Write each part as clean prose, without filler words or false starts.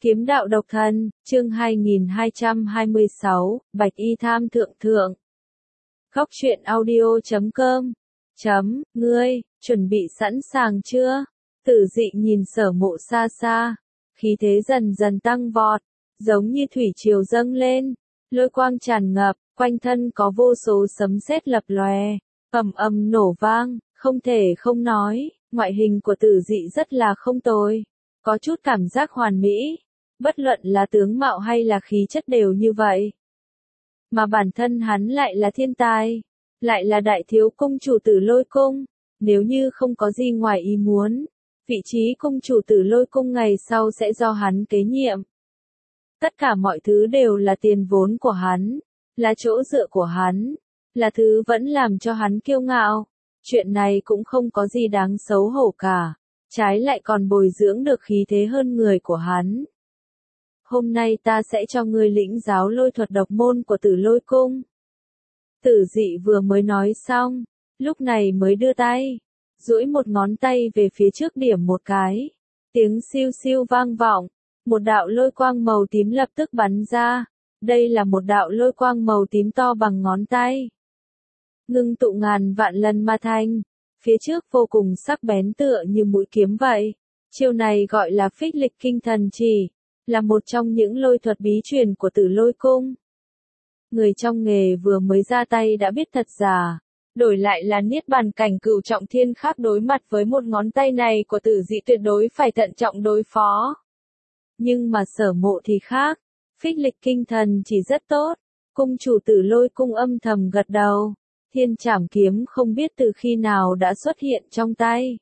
Kiếm đạo độc thân, chương 2226, Bạch Y Tham Thượng Thượng. Góc truyện audio.com. Ngươi, chuẩn bị sẵn sàng chưa? Tử dị nhìn Sở Mộ xa xa, khí thế dần dần tăng vọt, giống như thủy triều dâng lên, lôi quang tràn ngập, quanh thân có vô số sấm sét lập lòe, ầm ầm nổ vang, không thể không nói, ngoại hình của Tử dị rất là không tồi, có chút cảm giác hoàn mỹ, bất luận là tướng mạo hay là khí chất đều như vậy. Mà bản thân hắn lại là thiên tài, lại là đại thiếu cung chủ Tử Lôi Cung, nếu như không có gì ngoài ý muốn, vị trí cung chủ Tử Lôi Cung ngày sau sẽ do hắn kế nhiệm. Tất cả mọi thứ đều là tiền vốn của hắn, là chỗ dựa của hắn, là thứ vẫn làm cho hắn kiêu ngạo. Chuyện này cũng không có gì đáng xấu hổ cả, trái lại còn bồi dưỡng được khí thế hơn người của hắn. Hôm nay ta sẽ cho ngươi lĩnh giáo lôi thuật độc môn của Tử Lôi Cung. Tử dị vừa mới nói xong, lúc này mới đưa tay, duỗi một ngón tay về phía trước điểm một cái. Tiếng siêu siêu vang vọng, một đạo lôi quang màu tím lập tức bắn ra. Đây là một đạo lôi quang màu tím to bằng ngón tay. Ngưng tụ ngàn vạn lần mà thành, phía trước vô cùng sắc bén tựa như mũi kiếm vậy. Chiêu này gọi là Phích Lịch Kinh Thần Chỉ, là một trong những lôi thuật bí truyền của Tử Lôi Cung. Người trong nghề vừa mới ra tay đã biết thật giả, đổi lại là Niết Bàn cảnh Cửu Trọng Thiên khác đối mặt với một ngón tay này của Tử dị tuyệt đối phải thận trọng đối phó. Nhưng mà Sở Mộ thì khác, Phích Lịch Kinh Thần Chỉ rất tốt, cung chủ Tử Lôi Cung âm thầm gật đầu, Thiên Trảm kiếm không biết từ khi nào đã xuất hiện trong tay.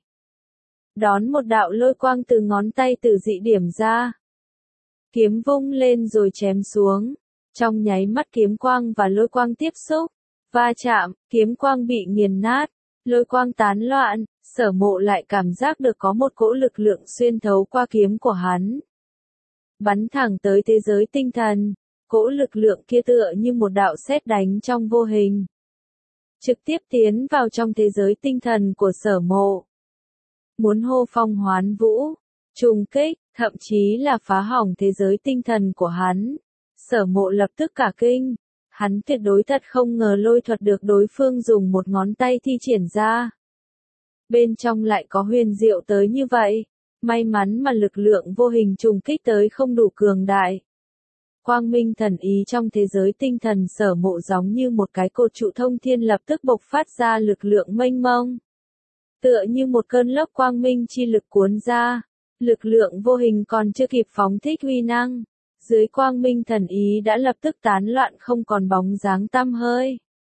Đón một đạo lôi quang từ ngón tay Tử dị điểm ra. Kiếm vung lên rồi chém xuống, trong nháy mắt kiếm quang và lôi quang tiếp xúc, va chạm, kiếm quang bị nghiền nát, lôi quang tán loạn, Sở Mộ lại cảm giác được có một cỗ lực lượng xuyên thấu qua kiếm của hắn. Bắn thẳng tới thế giới tinh thần, cỗ lực lượng kia tựa như một đạo sét đánh trong vô hình. Trực tiếp tiến vào trong thế giới tinh thần của Sở Mộ. Muốn hô phong hoán vũ, trùng kích, thậm chí là phá hỏng thế giới tinh thần của hắn. Sở Mộ lập tức cả kinh, hắn tuyệt đối thật không ngờ lôi thuật được đối phương dùng một ngón tay thi triển ra. Bên trong lại có huyền diệu tới như vậy, may mắn mà lực lượng vô hình trùng kích tới không đủ cường đại. Quang minh thần ý trong thế giới tinh thần Sở Mộ giống như một cái cột trụ thông thiên lập tức bộc phát ra lực lượng mênh mông. Tựa như một cơn lốc quang minh chi lực cuốn ra, lực lượng vô hình còn chưa kịp phóng thích uy năng, dưới quang minh thần ý đã lập tức tán loạn không còn bóng dáng tăm hơi.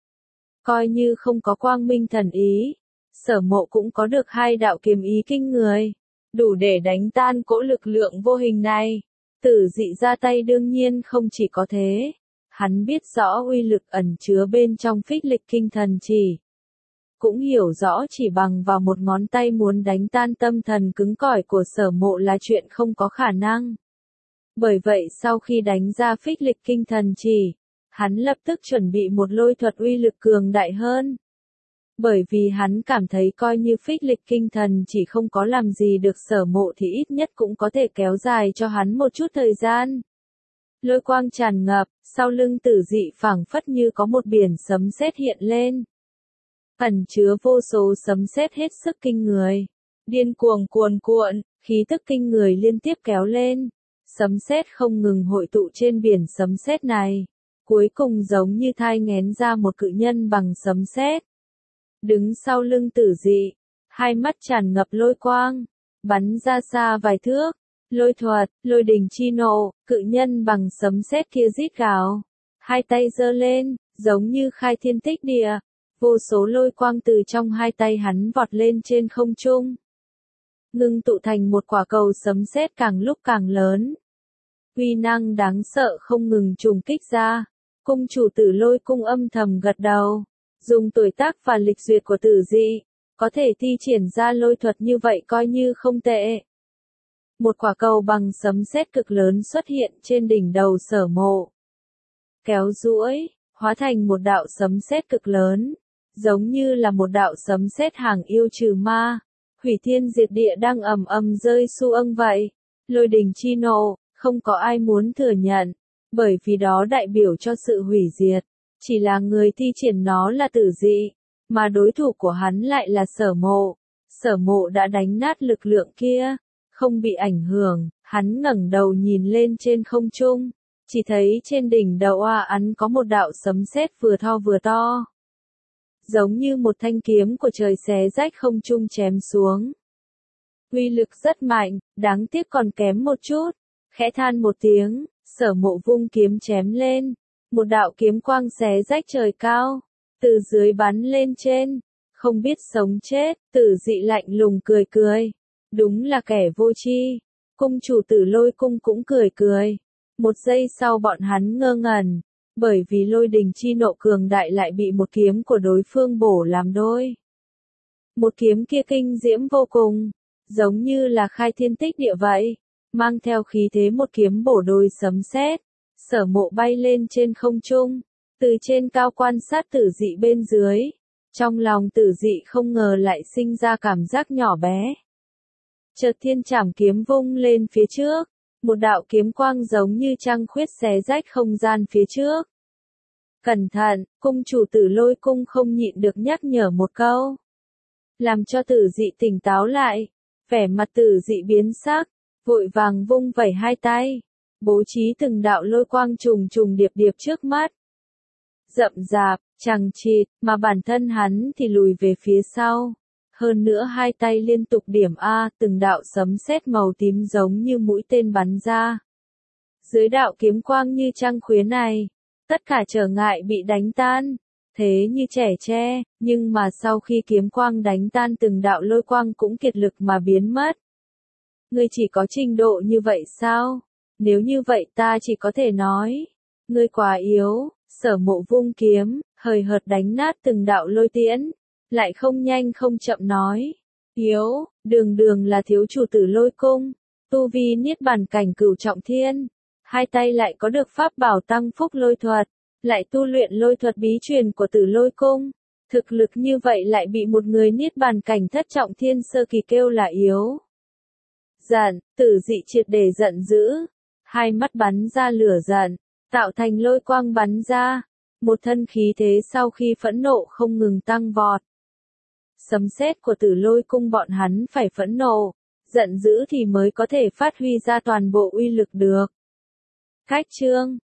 Coi như không có quang minh thần ý, Sở Mộ cũng có được hai đạo kiếm ý kinh người, đủ để đánh tan cỗ lực lượng vô hình này. Tử dị ra tay đương nhiên không chỉ có thế, hắn biết rõ uy lực ẩn chứa bên trong Phích Lịch Kinh Thần Chỉ. Cũng hiểu rõ chỉ bằng vào một ngón tay muốn đánh tan tâm thần cứng cỏi của Sở Mộ là chuyện không có khả năng. Bởi vậy sau khi đánh ra Phích Lịch Kinh Thần Chỉ, hắn lập tức chuẩn bị một lôi thuật uy lực cường đại hơn. Bởi vì hắn cảm thấy coi như Phích Lịch Kinh Thần Chỉ không có làm gì được Sở Mộ thì ít nhất cũng có thể kéo dài cho hắn một chút thời gian. Lôi quang tràn ngập, sau lưng Tử dị phảng phất như có một biển sấm sét hiện lên. Ẩn chứa vô số sấm sét hết sức kinh người, điên cuồng cuồn cuộn, khí tức kinh người liên tiếp kéo lên, sấm sét không ngừng hội tụ trên biển sấm sét này, cuối cùng giống như thai nghén ra một cự nhân bằng sấm sét. Đứng sau lưng Tử dị, hai mắt tràn ngập lôi quang, bắn ra xa vài thước, lôi thuật, lôi đình chi nộ, cự nhân bằng sấm sét kia rít gào, hai tay giơ lên, giống như khai thiên tích địa. Vô số lôi quang từ trong hai tay hắn vọt lên trên không trung, ngưng tụ thành một quả cầu sấm sét càng lúc càng lớn. Uy năng đáng sợ không ngừng trùng kích ra, cung chủ Tử Lôi Cung âm thầm gật đầu, dùng tuổi tác và lịch duyệt của Tử dị, có thể thi triển ra lôi thuật như vậy coi như không tệ. Một quả cầu bằng sấm sét cực lớn xuất hiện trên đỉnh đầu Sở Mộ, kéo duỗi, hóa thành một đạo sấm sét cực lớn. Giống như là một đạo sấm sét hàng yêu trừ ma, hủy thiên diệt địa đang ầm ầm rơi su âng vậy. Lôi đình chi nộ, Không có ai muốn thừa nhận, bởi vì đó đại biểu cho sự hủy diệt. Chỉ là người thi triển nó là Tử Dị, mà đối thủ của hắn lại là Sở Mộ. Sở Mộ đã đánh nát lực lượng kia, không bị ảnh hưởng, hắn ngẩng đầu nhìn lên trên không trung, chỉ thấy trên đỉnh đầu hắn có một đạo sấm sét vừa thô vừa to. Giống như một thanh kiếm của trời xé rách không trung chém xuống. Uy lực rất mạnh, đáng tiếc còn kém một chút. Khẽ than một tiếng, Sở Mộ vung kiếm chém lên. Một đạo kiếm quang xé rách trời cao, từ dưới bắn lên trên, không biết sống chết, Tử Dị lạnh lùng cười cười. Đúng là kẻ vô tri. Cung chủ Tử Lôi cung cũng cười cười. Một giây sau bọn hắn ngơ ngẩn, bởi vì lôi đình chi nộ cường đại lại bị một kiếm của đối phương bổ làm đôi. Một kiếm kia kinh diễm vô cùng, giống như là khai thiên tích địa vậy, mang theo khí thế một kiếm bổ đôi sấm sét. Sở Mộ bay lên trên không trung, từ trên cao quan sát Tử Dị bên dưới. Trong lòng Tử Dị không ngờ lại sinh ra cảm giác nhỏ bé. Chợt thiên trảm kiếm vung lên phía trước, một đạo kiếm quang giống như trăng khuyết xé rách không gian phía trước. Cẩn thận, cung chủ Tử Lôi cung không nhịn được nhắc nhở một câu. Làm cho Tử Dị tỉnh táo lại, vẻ mặt Tử Dị biến sắc, vội vàng vung vẩy hai tay, bố trí từng đạo lôi quang trùng trùng điệp điệp trước mắt. Rậm rạp, chằng chịt, mà bản thân hắn thì lùi về phía sau. Hơn nữa hai tay liên tục điểm từng đạo sấm sét màu tím giống như mũi tên bắn ra. Dưới đạo kiếm quang như trăng khuyết này, tất cả trở ngại bị đánh tan, thế như trẻ tre, nhưng mà sau khi kiếm quang đánh tan từng đạo lôi quang cũng kiệt lực mà biến mất. Ngươi chỉ có trình độ như vậy sao? Nếu như vậy ta chỉ có thể nói, ngươi quá yếu. Sở Mộ vung kiếm, hời hợt đánh nát từng đạo lôi tiễn, lại không nhanh không chậm nói. Yếu, đường đường là thiếu chủ Tử Lôi cung, tu vi niết bàn cảnh cửu trọng thiên, hai tay lại có được pháp bảo tăng phúc lôi thuật, lại tu luyện lôi thuật bí truyền của Tử Lôi cung. Thực lực như vậy lại bị một người niết bàn cảnh thất trọng thiên sơ kỳ kêu là yếu. Giận, Tử Dị triệt để giận dữ, hai mắt bắn ra lửa giận, tạo thành lôi quang bắn ra, một thân khí thế sau khi phẫn nộ không ngừng tăng vọt. Sấm sét của Tử Lôi cung bọn hắn phải phẫn nộ, giận dữ thì mới có thể phát huy ra toàn bộ uy lực được. Khách chương